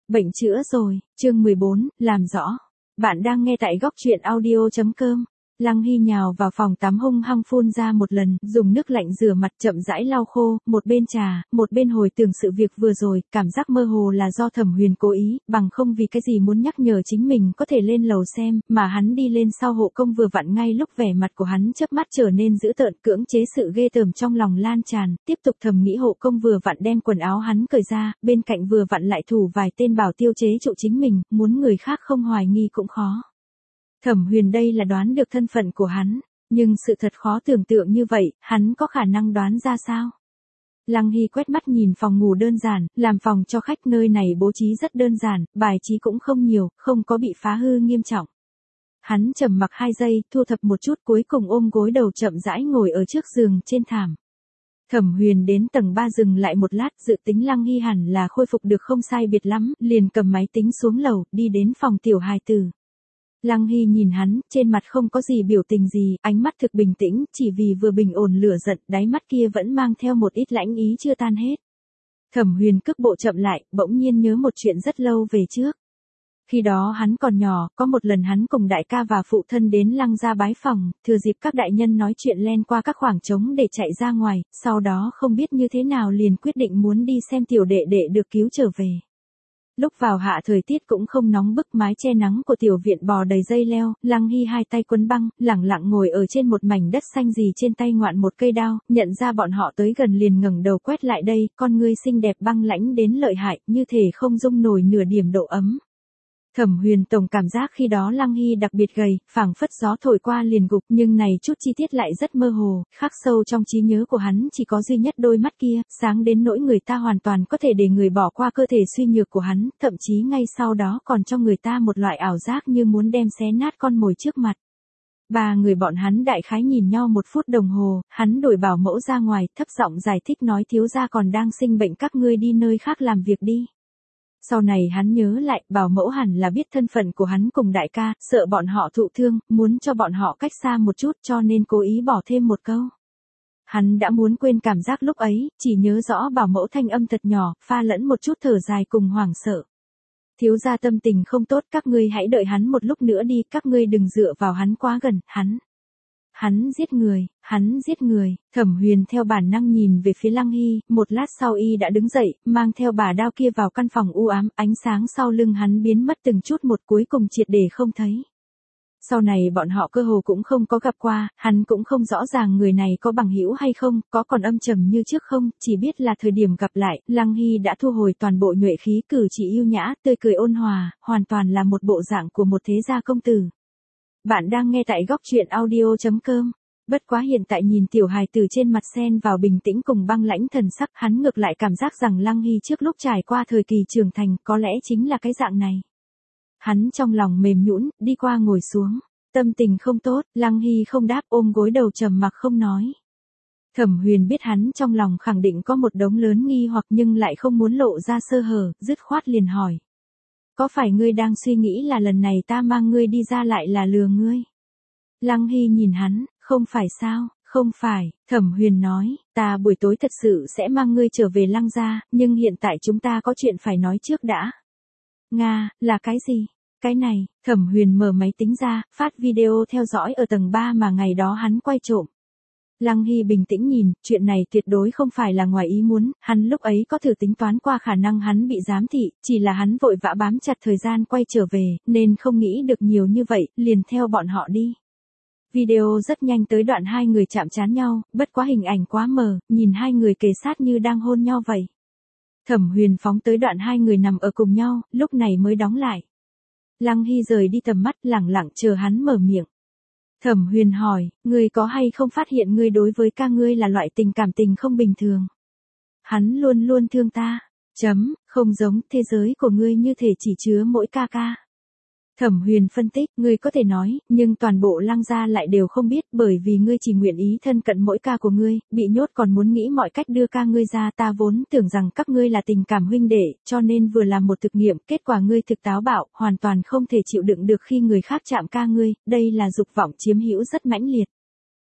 Bệnh chữa rồi, chương 14, làm rõ. Bạn đang nghe tại góc truyện audio.com. Lăng Hy nhào vào phòng tắm hung hăng phun ra một lần, dùng nước lạnh rửa mặt chậm rãi lau khô, một bên trà, một bên hồi tưởng sự việc vừa rồi, cảm giác mơ hồ là do Thẩm Huyền cố ý, bằng không vì cái gì muốn nhắc nhở chính mình có thể lên lầu xem, mà hắn đi lên sau hộ công vừa vặn ngay lúc vẻ mặt của hắn chớp mắt trở nên dữ tợn, cưỡng chế sự ghê tởm trong lòng lan tràn, tiếp tục thầm nghĩ hộ công vừa vặn đem quần áo hắn cởi ra, bên cạnh vừa vặn lại thủ vài tên bảo tiêu chế trụ chính mình, muốn người khác không hoài nghi cũng khó. Thẩm Huyền đây là đoán được thân phận của hắn, nhưng sự thật khó tưởng tượng như vậy, hắn có khả năng đoán ra sao? Lăng Hy quét mắt nhìn phòng ngủ đơn giản, làm phòng cho khách nơi này bố trí rất đơn giản, bài trí cũng không nhiều, không có bị phá hư nghiêm trọng. Hắn trầm mặc 2 giây, thu thập một chút cuối cùng ôm gối đầu chậm rãi ngồi ở trước giường trên thảm. Thẩm Huyền đến tầng 3 dừng lại một lát, dự tính Lăng Hy hẳn là khôi phục được không sai biệt lắm, liền cầm máy tính xuống lầu, đi đến phòng tiểu hài tử. Lăng Hy nhìn hắn, trên mặt không có gì biểu tình gì, ánh mắt thực bình tĩnh, chỉ vì vừa bình ổn lửa giận, đáy mắt kia vẫn mang theo một ít lãnh ý chưa tan hết. Thẩm Huyền cước bộ chậm lại, bỗng nhiên nhớ một chuyện rất lâu về trước. Khi đó hắn còn nhỏ, có một lần hắn cùng đại ca và phụ thân đến Lăng gia bái phòng, thừa dịp các đại nhân nói chuyện len qua các khoảng trống để chạy ra ngoài, sau đó không biết như thế nào liền quyết định muốn đi xem tiểu đệ đệ được cứu trở về. Lúc vào hạ thời tiết cũng không nóng bức, mái che nắng của tiểu viện bò đầy dây leo, Lăng Hy 2 tay quấn băng, lẳng lặng ngồi ở trên một mảnh đất xanh gì trên tay ngoạn một cây đao, nhận ra bọn họ tới gần liền ngẩng đầu quét lại đây, con ngươi xinh đẹp băng lãnh đến lợi hại, như thể không dung nổi nửa điểm độ ấm. Thẩm Huyền tổng cảm giác khi đó Lăng Hy đặc biệt gầy, phảng phất gió thổi qua liền gục, nhưng này chút chi tiết lại rất mơ hồ, khắc sâu trong trí nhớ của hắn chỉ có duy nhất đôi mắt kia, sáng đến nỗi người ta hoàn toàn có thể để người bỏ qua cơ thể suy nhược của hắn, thậm chí ngay sau đó còn cho người ta một loại ảo giác như muốn đem xé nát con mồi trước mặt. 3 người bọn hắn đại khái nhìn nhau 1 phút đồng hồ, hắn đuổi bảo mẫu ra ngoài, thấp giọng giải thích nói thiếu gia còn đang sinh bệnh, các ngươi đi nơi khác làm việc đi. Sau này hắn nhớ lại, bảo mẫu hẳn là biết thân phận của hắn cùng đại ca, sợ bọn họ thụ thương, muốn cho bọn họ cách xa một chút cho nên cố ý bỏ thêm một câu. Hắn đã muốn quên cảm giác lúc ấy, chỉ nhớ rõ bảo mẫu thanh âm thật nhỏ, pha lẫn một chút thở dài cùng hoảng sợ. Thiếu gia tâm tình không tốt, các ngươi hãy đợi hắn một lúc nữa đi, các ngươi đừng dựa vào hắn quá gần, Hắn giết người, Thẩm Huyền theo bản năng nhìn về phía Lăng Hy, một lát sau y đã đứng dậy, mang theo bà đao kia vào căn phòng u ám, ánh sáng sau lưng hắn biến mất từng chút một cuối cùng triệt để không thấy. Sau này bọn họ cơ hồ cũng không có gặp qua, hắn cũng không rõ ràng người này có bằng hữu hay không, có còn âm trầm như trước không, chỉ biết là thời điểm gặp lại, Lăng Hy đã thu hồi toàn bộ nhuệ khí, cử chỉ yêu nhã, tươi cười ôn hòa, hoàn toàn là một bộ dạng của một thế gia công tử. Bạn đang nghe tại góc truyện audio.com. Bất quá hiện tại nhìn tiểu hài tử trên mặt xen vào bình tĩnh cùng băng lãnh thần sắc, hắn ngược lại cảm giác rằng Lăng Hy trước lúc trải qua thời kỳ trưởng thành có lẽ chính là cái dạng này. Hắn trong lòng mềm nhũn, đi qua ngồi xuống. Tâm tình không tốt, Lăng Hy không đáp, ôm gối đầu trầm mặc không nói. Thẩm Huyền biết hắn trong lòng khẳng định có một đống lớn nghi hoặc nhưng lại không muốn lộ ra sơ hở, dứt khoát liền hỏi. Có phải ngươi đang suy nghĩ là lần này ta mang ngươi đi ra lại là lừa ngươi? Lăng Hy nhìn hắn, không phải sao, không phải, Thẩm Huyền nói, ta buổi tối thật sự sẽ mang ngươi trở về Lăng gia, nhưng hiện tại chúng ta có chuyện phải nói trước đã. Nga, là cái gì? Cái này, Thẩm Huyền mở máy tính ra, phát video theo dõi ở tầng 3 mà ngày đó hắn quay trộm. Lăng Hy bình tĩnh nhìn, chuyện này tuyệt đối không phải là ngoài ý muốn, hắn lúc ấy có thử tính toán qua khả năng hắn bị giám thị, chỉ là hắn vội vã bám chặt thời gian quay trở về, nên không nghĩ được nhiều như vậy, liền theo bọn họ đi. Video rất nhanh tới đoạn 2 người chạm trán nhau, bất quá hình ảnh quá mờ, nhìn 2 người kề sát như đang hôn nhau vậy. Thẩm Huyền phóng tới đoạn 2 người nằm ở cùng nhau, lúc này mới đóng lại. Lăng Hy rời đi tầm mắt, lẳng lặng chờ hắn mở miệng. Thẩm Huyền hỏi, ngươi có hay không phát hiện ngươi đối với ca ngươi là loại tình cảm tình không bình thường? Hắn luôn luôn thương ta. Không giống, thế giới của ngươi như thể chỉ chứa mỗi ca ca. Thẩm Huyền phân tích, ngươi có thể nói, nhưng toàn bộ Lăng gia lại đều không biết, bởi vì ngươi chỉ nguyện ý thân cận mỗi ca của ngươi, bị nhốt còn muốn nghĩ mọi cách đưa ca ngươi ra, ta vốn tưởng rằng các ngươi là tình cảm huynh đệ, cho nên vừa làm một thực nghiệm, kết quả ngươi thực táo bạo, hoàn toàn không thể chịu đựng được khi người khác chạm ca ngươi, đây là dục vọng chiếm hữu rất mãnh liệt.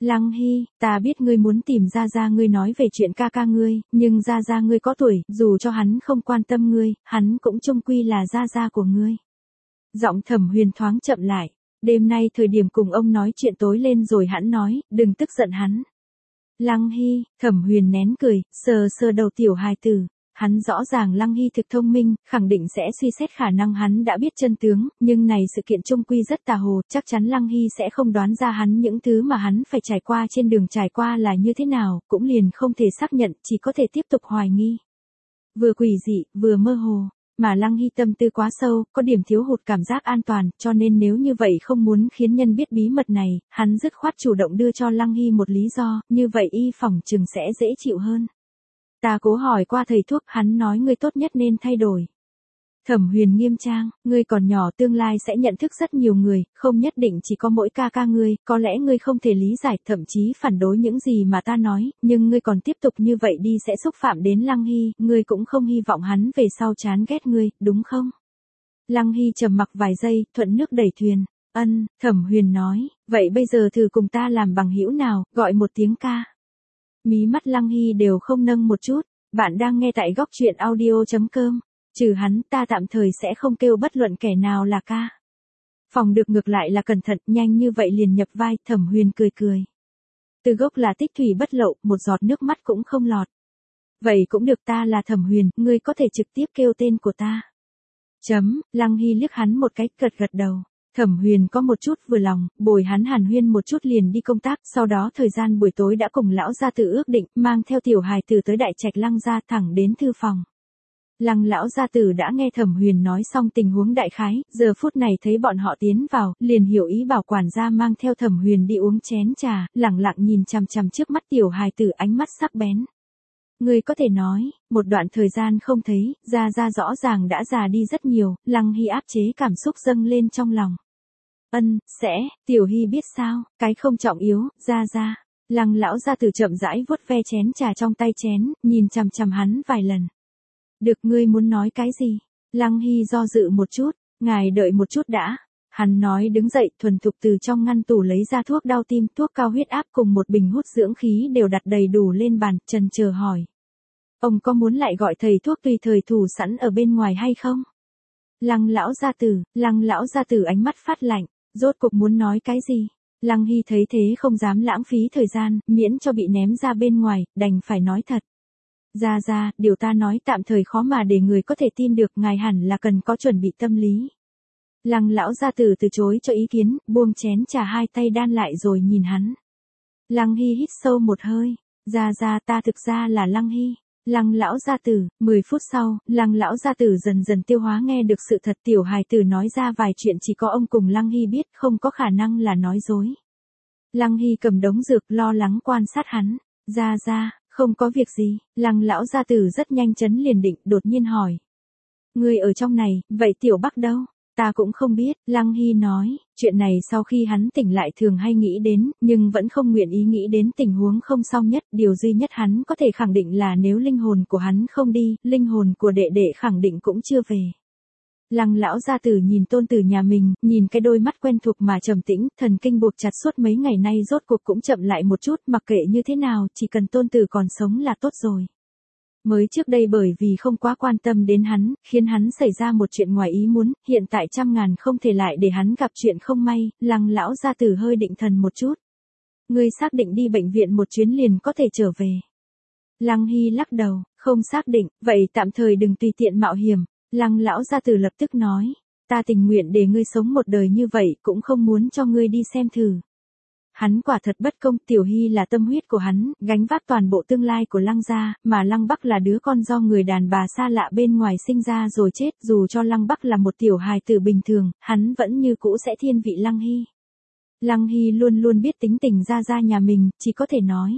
Lăng Hy, ta biết ngươi muốn tìm Gia Gia ngươi nói về chuyện ca ca ngươi, nhưng Gia Gia ngươi có tuổi, dù cho hắn không quan tâm ngươi, hắn cũng chung quy là Gia Gia của ngươi. Giọng Thẩm Huyền thoáng chậm lại, đêm nay thời điểm cùng ông nói chuyện tối lên rồi hắn nói, đừng tức giận hắn. Lăng Hy, Thẩm Huyền nén cười, sờ sờ đầu tiểu hài tử. Hắn rõ ràng Lăng Hy thực thông minh, khẳng định sẽ suy xét khả năng hắn đã biết chân tướng, nhưng này sự kiện chung quy rất tà hồ, chắc chắn Lăng Hy sẽ không đoán ra hắn những thứ mà hắn phải trải qua trên đường trải qua là như thế nào, cũng liền không thể xác nhận, chỉ có thể tiếp tục hoài nghi. Vừa quỷ dị, vừa mơ hồ, mà Lăng Hy tâm tư quá sâu, có điểm thiếu hụt cảm giác an toàn, cho nên nếu như vậy không muốn khiến nhân biết bí mật này, hắn dứt khoát chủ động đưa cho Lăng Hy một lý do, như vậy y phỏng chừng sẽ dễ chịu hơn. Ta cố hỏi qua thầy thuốc, hắn nói ngươi tốt nhất nên thay đổi. Thẩm Huyền nghiêm trang, ngươi còn nhỏ tương lai sẽ nhận thức rất nhiều người, không nhất định chỉ có mỗi ca ca ngươi, có lẽ ngươi không thể lý giải, thậm chí phản đối những gì mà ta nói, nhưng ngươi còn tiếp tục như vậy đi sẽ xúc phạm đến Lăng Hy, ngươi cũng không hy vọng hắn về sau chán ghét ngươi, đúng không? Lăng Hy trầm mặc vài giây, thuận nước đẩy thuyền. Thẩm Huyền nói, vậy bây giờ thử cùng ta làm bằng hữu nào, gọi một tiếng ca. Mí mắt Lăng Hy đều không nâng một chút, bạn đang nghe tại góc truyện audio.com. Trừ hắn ta tạm thời sẽ không kêu bất luận kẻ nào là ca. Phòng được ngược lại là cẩn thận, nhanh như vậy liền nhập vai, Thẩm Huyền cười cười. Từ gốc là tích thủy bất lậu, một giọt nước mắt cũng không lọt. Vậy cũng được, ta là Thẩm Huyền, ngươi có thể trực tiếp kêu tên của ta. Lăng Hy liếc hắn một cái, gật gật đầu. Thẩm Huyền có một chút vừa lòng, bồi hắn hàn huyên một chút liền đi công tác, sau đó thời gian buổi tối đã cùng lão gia tử ước định, mang theo tiểu hài tử tới đại trạch Lăng gia thẳng đến thư phòng. Lăng lão gia tử đã nghe Thẩm Huyền nói xong tình huống đại khái, giờ phút này thấy bọn họ tiến vào, liền hiểu ý bảo quản gia mang theo Thẩm Huyền đi uống chén trà, lẳng lặng nhìn chằm chằm trước mắt tiểu hài tử, ánh mắt sắc bén. Người có thể nói, một đoạn thời gian không thấy, Gia Gia rõ ràng đã già đi rất nhiều, Lăng Hy áp chế cảm xúc dâng lên trong lòng. Tiểu Hy biết sao, cái không trọng yếu, Gia Gia. Lăng lão gia tử chậm rãi vuốt ve chén trà trong tay chén, nhìn chằm chằm hắn vài lần. Được, ngươi muốn nói cái gì? Lăng Hy do dự một chút, ngài đợi một chút đã. Hắn nói đứng dậy, thuần thục từ trong ngăn tủ lấy ra thuốc đau tim, thuốc cao huyết áp cùng một bình hút dưỡng khí đều đặt đầy đủ lên bàn, chần chờ hỏi. Ông có muốn lại gọi thầy thuốc tùy thời thủ sẵn ở bên ngoài hay không? Lăng lão gia tử ánh mắt phát lạnh, rốt cuộc muốn nói cái gì? Lăng Hy thấy thế không dám lãng phí thời gian, miễn cho bị ném ra bên ngoài, đành phải nói thật. Gia Gia, điều ta nói tạm thời khó mà để người có thể tin được, ngài hẳn là cần có chuẩn bị tâm lý. Lăng lão gia tử từ chối cho ý kiến, buông chén trà, hai tay đan lại rồi nhìn hắn. Lăng Hy hít sâu một hơi, Gia Gia, ta thực ra là Lăng Hy. Lăng lão gia tử, 10 phút sau, Lăng lão gia tử dần dần tiêu hóa nghe được sự thật, tiểu hài tử nói ra vài chuyện chỉ có ông cùng Lăng Hy biết, không có khả năng là nói dối. Lăng Hy cầm đống dược lo lắng quan sát hắn. Gia Gia, không có việc gì. Lăng lão gia tử rất nhanh chấn liền định, đột nhiên hỏi. Người ở trong này, vậy tiểu Bắc đâu? Ta cũng không biết, Lăng Hy nói, chuyện này sau khi hắn tỉnh lại thường hay nghĩ đến, nhưng vẫn không nguyện ý nghĩ đến tình huống không xong nhất, điều duy nhất hắn có thể khẳng định là nếu linh hồn của hắn không đi, linh hồn của đệ đệ khẳng định cũng chưa về. Lăng lão gia tử nhìn tôn tử nhà mình, nhìn cái đôi mắt quen thuộc mà trầm tĩnh, thần kinh buộc chặt suốt mấy ngày nay rốt cuộc cũng chậm lại một chút, mặc kệ như thế nào, chỉ cần tôn tử còn sống là tốt rồi. Mới trước đây bởi vì không quá quan tâm đến hắn, khiến hắn xảy ra một chuyện ngoài ý muốn, hiện tại trăm ngàn không thể lại để hắn gặp chuyện không may, Lăng lão gia tử hơi định thần một chút. Ngươi xác định đi bệnh viện một chuyến liền có thể trở về. Lăng Hy lắc đầu, không xác định, vậy tạm thời đừng tùy tiện mạo hiểm. Lăng lão gia tử lập tức nói, ta tình nguyện để ngươi sống một đời như vậy, cũng không muốn cho ngươi đi xem thử. Hắn quả thật bất công, Tiểu Hy là tâm huyết của hắn, gánh vác toàn bộ tương lai của Lăng gia, mà Lăng Bắc là đứa con do người đàn bà xa lạ bên ngoài sinh ra rồi chết, dù cho Lăng Bắc là một tiểu hài tử bình thường, hắn vẫn như cũ sẽ thiên vị Lăng Hy. Lăng Hy luôn luôn biết tính tình Gia Gia nhà mình, chỉ có thể nói.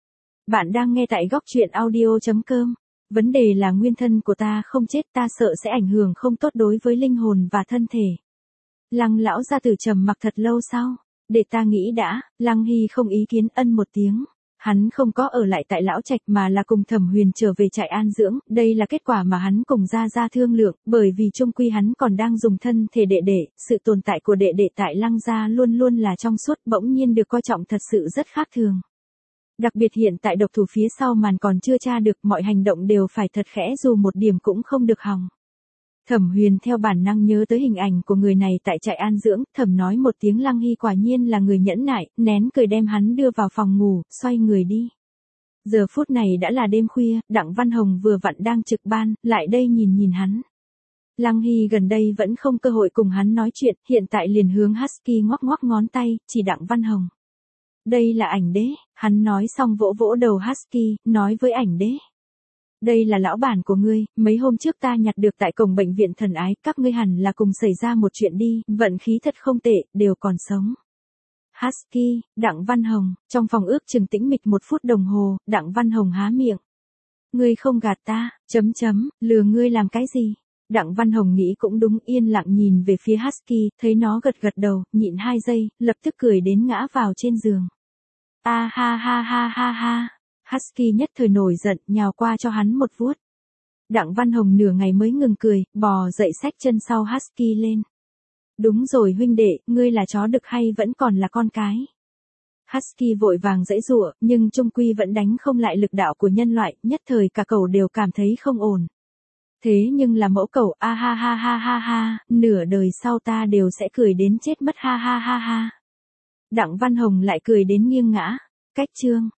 Bạn đang nghe tại góc truyện audio.com. Vấn đề là nguyên thân của ta không chết, ta sợ sẽ ảnh hưởng không tốt đối với linh hồn và thân thể. Lăng lão gia tử trầm mặc thật lâu sau. Để ta nghĩ đã. Lăng Hy không ý kiến, ân một tiếng. Hắn không có ở lại tại Lão Trạch mà là cùng Thẩm Huyền trở về trại an dưỡng, đây là kết quả mà hắn cùng Gia Gia thương lượng, bởi vì chung quy hắn còn đang dùng thân thể đệ đệ, sự tồn tại của đệ đệ tại Lăng gia luôn luôn là trong suốt, bỗng nhiên được coi trọng thật sự rất khác thường. Đặc biệt hiện tại độc thủ phía sau màn còn chưa tra được, mọi hành động đều phải thật khẽ dù một điểm cũng không được hòng. Thẩm Huyền theo bản năng nhớ tới hình ảnh của người này tại trại an dưỡng, thầm nói một tiếng. Lăng Hy quả nhiên là người nhẫn nại, nén cười đem hắn đưa vào phòng ngủ, xoay người đi. Giờ phút này đã là đêm khuya, Đặng Văn Hồng vừa vặn đang trực ban, lại đây nhìn hắn. Lăng Hy gần đây vẫn không cơ hội cùng hắn nói chuyện, hiện tại liền hướng Husky ngoắc ngoắc ngón tay, chỉ Đặng Văn Hồng. Đây là ảnh đế, hắn nói xong vỗ vỗ đầu Husky, nói với ảnh đế. Đây là lão bản của ngươi, mấy hôm trước ta nhặt được tại cổng bệnh viện Thần Ái, các ngươi hẳn là cùng xảy ra một chuyện đi, vận khí thật không tệ, đều còn sống. Husky, Đặng Văn Hồng, trong phòng ước chừng tĩnh mịch 1 phút đồng hồ, Đặng Văn Hồng há miệng. Ngươi không gạt ta, lừa ngươi làm cái gì? Đặng Văn Hồng nghĩ cũng đúng, yên lặng nhìn về phía Husky, thấy nó gật gật đầu, nhịn 2 giây, lập tức cười đến ngã vào trên giường. A ha ha ha ha ha. Husky nhất thời nổi giận, nhào qua cho hắn một vuốt. Đặng Văn Hồng nửa ngày mới ngừng cười, bò dậy xách chân sau Husky lên. Đúng rồi huynh đệ, ngươi là chó đực hay vẫn còn là con cái? Husky vội vàng giãy giụa, nhưng chung quy vẫn đánh không lại lực đạo của nhân loại, nhất thời cả cẩu đều cảm thấy không ổn. Thế nhưng là mẫu cẩu, a ha ha ha ha ha, nửa đời sau ta đều sẽ cười đến chết mất ha ha ha ha. Đặng Văn Hồng lại cười đến nghiêng ngã. Cách chương